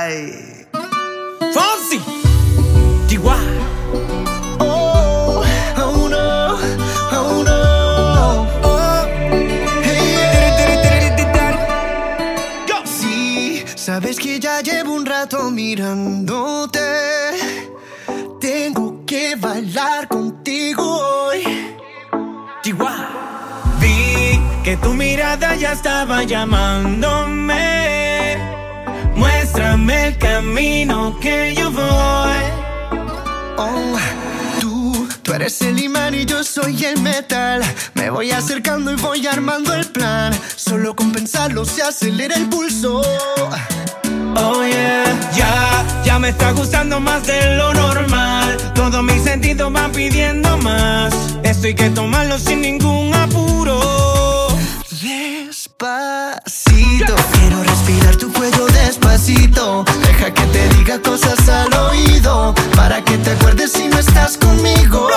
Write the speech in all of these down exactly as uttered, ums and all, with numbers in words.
Ay. Fonsi. Chihuahua. Oh, oh no, oh no. Oh, hey, yeah. Sí, sabes que ya llevo un rato mirándote. Tengo que bailar contigo hoy. Chihuahua. Vi que tu mirada ya estaba llamándome. Muéstrame el camino que yo voy. Oh, tú, tú eres el imán y yo soy el metal. Me voy acercando y voy armando el plan. Solo con pensarlo se acelera el pulso. Oh yeah, ya, ya me está gustando más de lo normal. Todos mis sentidos van pidiendo más. Esto hay que tomarlo sin ningún apuro. Despacito, quiero respirar tu cuello despacito. Deja que te diga cosas al oído, para que te acuerdes si no estás conmigo.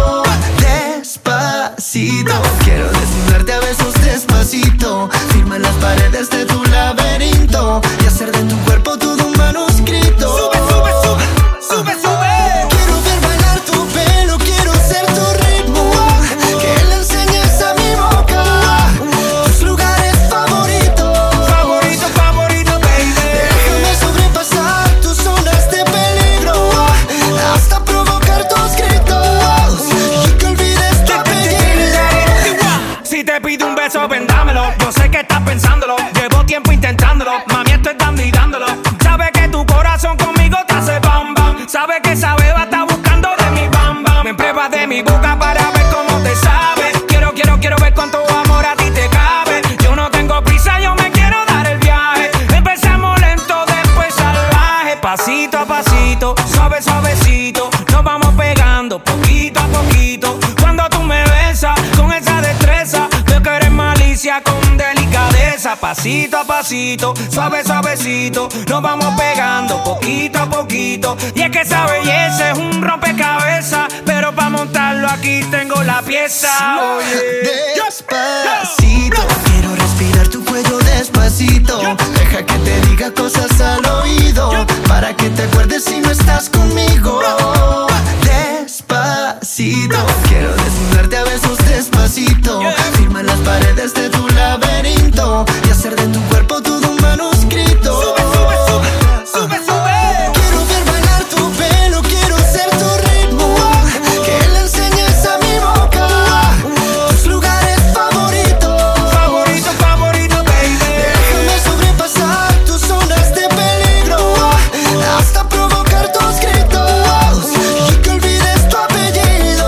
Despacito, quiero desnudarte a besos despacito. Firma las paredes de tu laberinto y hacer de tu cuerpo todo un manuscrito. Sube, sube, sube, sube, sube. Quiero ver bailar tu pelo, quiero ser tu ritmo. Que le enseñes a mi boca tus lugares favoritos. Favorito, favorito, baby. Déjame sobrepasar tus zonas de peligro, hasta provocar tus gritos y que olvides tu apellido. Si te pido un beso, vendámelo. Yo sé que estás pensándolo. Llevo tiempo intentándolo. Mami, estoy dando y dándolo. Sabe que tu corazón conmigo te hace bam bam. Sabe que esa beba está buscando de mi bam bam. Me pruebas de mi boca para ver cómo te sabe. Quiero, quiero, quiero ver cuánto amor a ti te cabe. Yo no tengo prisa, yo me quiero dar el viaje. Empezamos lento, después salvaje. Pasito a pasito, suave, suavecito. Nos vamos pegando poquito a poquito. Cuando tú me besas con esa destreza, veo que eres malicia con delicadeza. Pasito a pasito, suave, suavecito. Nos vamos pegando poquito a poquito. Y es que esa belleza es un rompecabezas, pero para montarlo aquí tengo la pieza. Oye, despacito, quiero respirar tu cuello despacito. Deja que te diga cosas al oído, para que te acuerdes si no estás conmigo. Despacito, quiero desnudarte a besos despacito. Firma las paredes de tu laberinto y hacer de tu cuerpo todo un manuscrito. Sube, sube, sube, sube, sube. Quiero ver bailar tu pelo, quiero ser tu ritmo. Que le enseñes a mi boca tus lugares favoritos. Favorito, favorito, baby. Déjame sobrepasar tus zonas de peligro, hasta provocar tus gritos y que olvides tu apellido.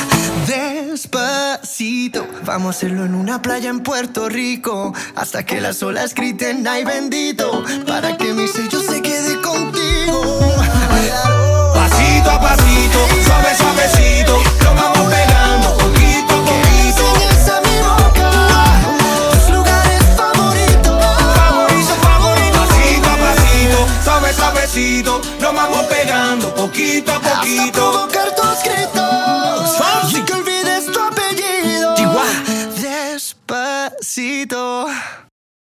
Despacito, vamos a hacerlo en una playa en Puerto Rico, hasta que las olas griten ay bendito, para que mi sello se quede contigo. Pasito a pasito, suave, suavecito. Nos vamos pegando poquito a poquito. Enseñas a mi boca tus lugares favoritos. Favorito, favorito. Pasito a pasito, suave, suavecito. Nos vamos pegando poquito a Hasta poquito. provocar